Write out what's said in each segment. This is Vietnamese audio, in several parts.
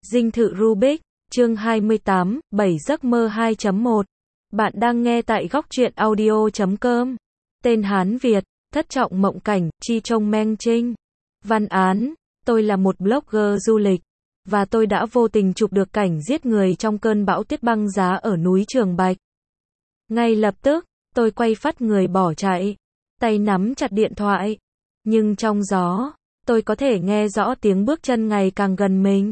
Dinh thự Rubik, chương 28, 7 giấc mơ 2.1. Bạn đang nghe tại góc truyện audio.com. Tên Hán Việt, thất trọng mộng cảnh, chi trông meng trinh. Văn án, tôi là một blogger du lịch, và tôi đã vô tình chụp được cảnh giết người trong cơn bão tuyết băng giá ở núi Trường Bạch. Ngay lập tức, tôi quay phắt người bỏ chạy, tay nắm chặt điện thoại. Nhưng trong gió, tôi có thể nghe rõ tiếng bước chân ngày càng gần mình.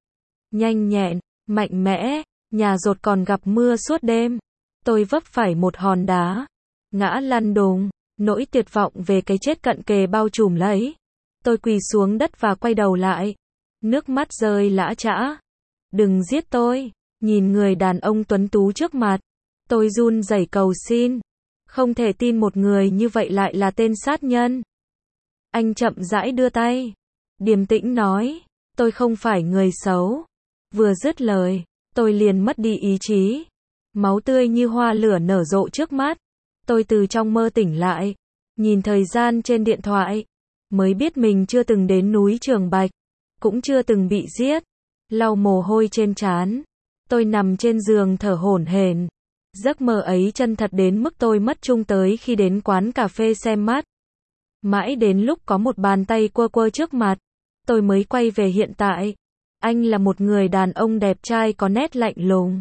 Nhanh nhẹn, mạnh mẽ, nhà dột còn gặp mưa suốt đêm. Tôi vấp phải một hòn đá, ngã lăn đùng, nỗi tuyệt vọng về cái chết cận kề bao trùm lấy. Tôi quỳ xuống đất và quay đầu lại, nước mắt rơi lã chã. Đừng giết tôi, nhìn người đàn ông tuấn tú trước mặt. Tôi run rẩy cầu xin. Không thể tin một người như vậy lại là tên sát nhân. Anh chậm rãi đưa tay, điềm tĩnh nói, tôi không phải người xấu. Vừa dứt lời, tôi liền mất đi ý chí. Máu tươi như hoa lửa nở rộ trước mắt. Tôi từ trong mơ tỉnh lại, nhìn thời gian trên điện thoại, mới biết mình chưa từng đến núi Trường Bạch, cũng chưa từng bị giết. Lau mồ hôi trên trán, tôi nằm trên giường thở hổn hển. Giấc mơ ấy chân thật đến mức tôi mất trung tới khi đến quán cà phê xem mắt. Mãi đến lúc có một bàn tay quơ quơ trước mặt, tôi mới quay về hiện tại. Anh là một người đàn ông đẹp trai có nét lạnh lùng,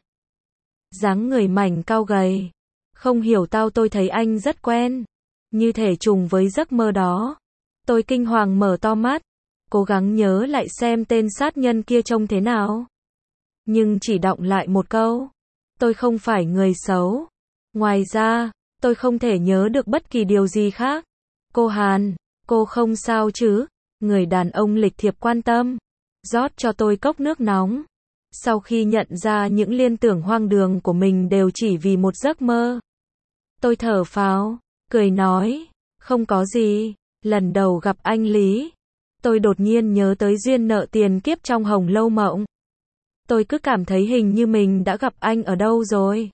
dáng người mảnh cao gầy. Không hiểu tôi thấy anh rất quen, như thể trùng với giấc mơ đó. Tôi kinh hoàng mở to mắt, cố gắng nhớ lại xem tên sát nhân kia trông thế nào. Nhưng chỉ đọng lại một câu, tôi không phải người xấu. Ngoài ra, tôi không thể nhớ được bất kỳ điều gì khác. Cô Hàn, cô không sao chứ? Người đàn ông lịch thiệp quan tâm, rót cho tôi cốc nước nóng. Sau khi nhận ra những liên tưởng hoang đường của mình đều chỉ vì một giấc mơ, tôi thở phào, cười nói, không có gì. Lần đầu gặp anh Lý, tôi đột nhiên nhớ tới duyên nợ tiền kiếp trong Hồng Lâu Mộng. Tôi cứ cảm thấy hình như mình đã gặp anh ở đâu rồi.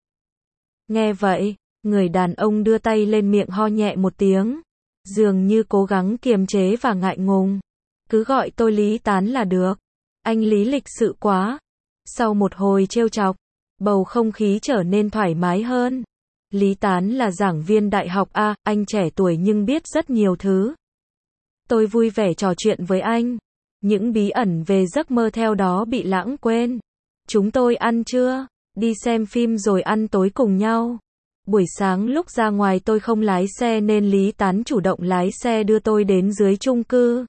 Nghe vậy, người đàn ông đưa tay lên miệng ho nhẹ một tiếng, dường như cố gắng kiềm chế và ngại ngùng. Cứ gọi tôi Lý Tán là được. Anh Lý lịch sự quá. Sau một hồi trêu chọc, bầu không khí trở nên thoải mái hơn. Lý Tán là giảng viên đại học A, anh trẻ tuổi nhưng biết rất nhiều thứ. Tôi vui vẻ trò chuyện với anh. Những bí ẩn về giấc mơ theo đó bị lãng quên. Chúng tôi ăn trưa, đi xem phim rồi ăn tối cùng nhau. Buổi sáng lúc ra ngoài tôi không lái xe nên Lý Tán chủ động lái xe đưa tôi đến dưới chung cư.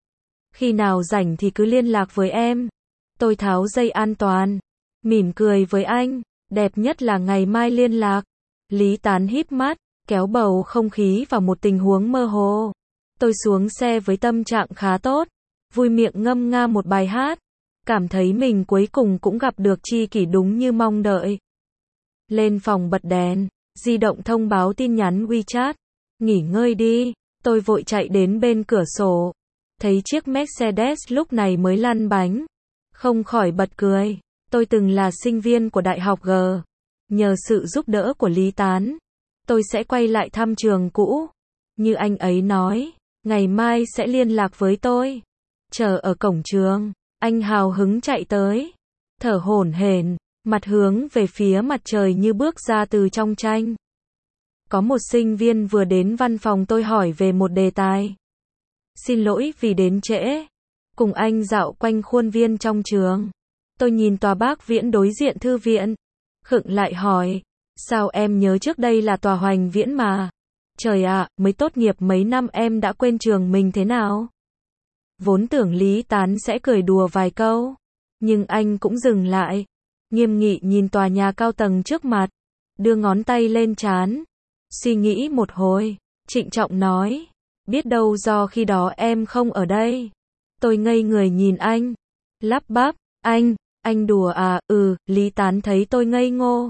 Khi nào rảnh thì cứ liên lạc với em. Tôi tháo dây an toàn, mỉm cười với anh, đẹp nhất là ngày mai liên lạc. Lý Tán híp mắt, kéo bầu không khí vào một tình huống mơ hồ. Tôi xuống xe với tâm trạng khá tốt, vui miệng ngâm nga một bài hát, cảm thấy mình cuối cùng cũng gặp được tri kỷ đúng như mong đợi. Lên phòng bật đèn, di động thông báo tin nhắn WeChat, nghỉ ngơi đi. Tôi vội chạy đến bên cửa sổ, thấy chiếc Mercedes lúc này mới lăn bánh, không khỏi bật cười. Tôi từng là sinh viên của Đại học G. Nhờ sự giúp đỡ của Lý Tán, tôi sẽ quay lại thăm trường cũ. Như anh ấy nói, ngày mai sẽ liên lạc với tôi. Chờ ở cổng trường, anh hào hứng chạy tới, thở hổn hển, mặt hướng về phía mặt trời như bước ra từ trong tranh. Có một sinh viên vừa đến văn phòng tôi hỏi về một đề tài. Xin lỗi vì đến trễ. Cùng anh dạo quanh khuôn viên trong trường. Tôi nhìn tòa Bác Viễn đối diện thư viện, khựng lại hỏi, sao em nhớ trước đây là tòa Hoành Viễn mà. Trời ạ, mới tốt nghiệp mấy năm em đã quên trường mình thế nào. Vốn tưởng Lý Tán sẽ cười đùa vài câu, nhưng anh cũng dừng lại, nghiêm nghị nhìn tòa nhà cao tầng trước mặt, đưa ngón tay lên trán, suy nghĩ một hồi, trịnh trọng nói, biết đâu do khi đó em không ở đây. Tôi ngây người nhìn anh, lắp bắp, anh đùa à? Lý Tán thấy tôi ngây ngô,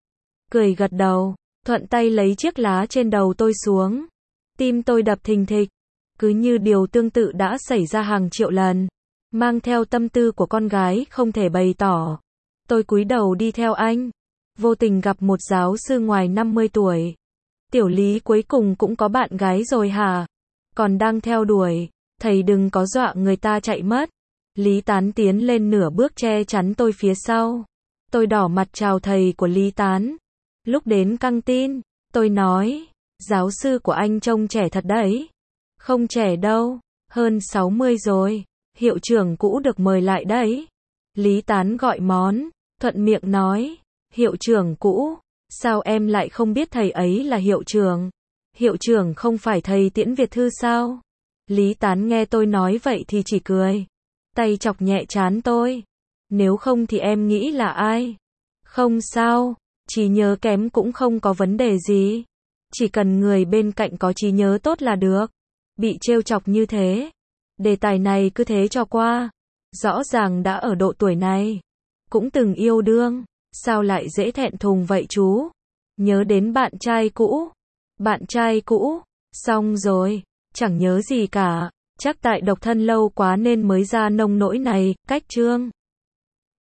cười gật đầu, thuận tay lấy chiếc lá trên đầu tôi xuống. Tim tôi đập thình thịch, cứ như điều tương tự đã xảy ra hàng triệu lần, mang theo tâm tư của con gái không thể bày tỏ. Tôi cúi đầu đi theo anh, vô tình gặp một giáo sư ngoài 50 tuổi. Tiểu Lý cuối cùng cũng có bạn gái rồi hả? Còn đang theo đuổi, thầy đừng có dọa người ta chạy mất. Lý Tán tiến lên nửa bước che chắn tôi phía sau. Tôi đỏ mặt chào thầy của Lý Tán. Lúc đến căng tin, tôi nói, giáo sư của anh trông trẻ thật đấy. Không trẻ đâu, hơn 60 rồi, hiệu trưởng cũ được mời lại đấy. Lý Tán gọi món, thuận miệng nói, hiệu trưởng cũ, sao em lại không biết thầy ấy là hiệu trưởng? Hiệu trưởng không phải thầy Tiễn Việt Thư sao? Lý Tán nghe tôi nói vậy thì chỉ cười, tay chọc nhẹ trán tôi. Nếu không thì em nghĩ là ai? Không sao, trí nhớ kém cũng không có vấn đề gì. Chỉ cần người bên cạnh có trí nhớ tốt là được. Bị trêu chọc như thế. Đề tài này cứ thế cho qua. Rõ ràng đã ở độ tuổi này. Cũng từng yêu đương. Sao lại dễ thẹn thùng vậy chú? Nhớ đến bạn trai cũ. Bạn trai cũ. Xong rồi. Chẳng nhớ gì cả. Chắc tại độc thân lâu quá nên mới ra nông nỗi này. Cách chương.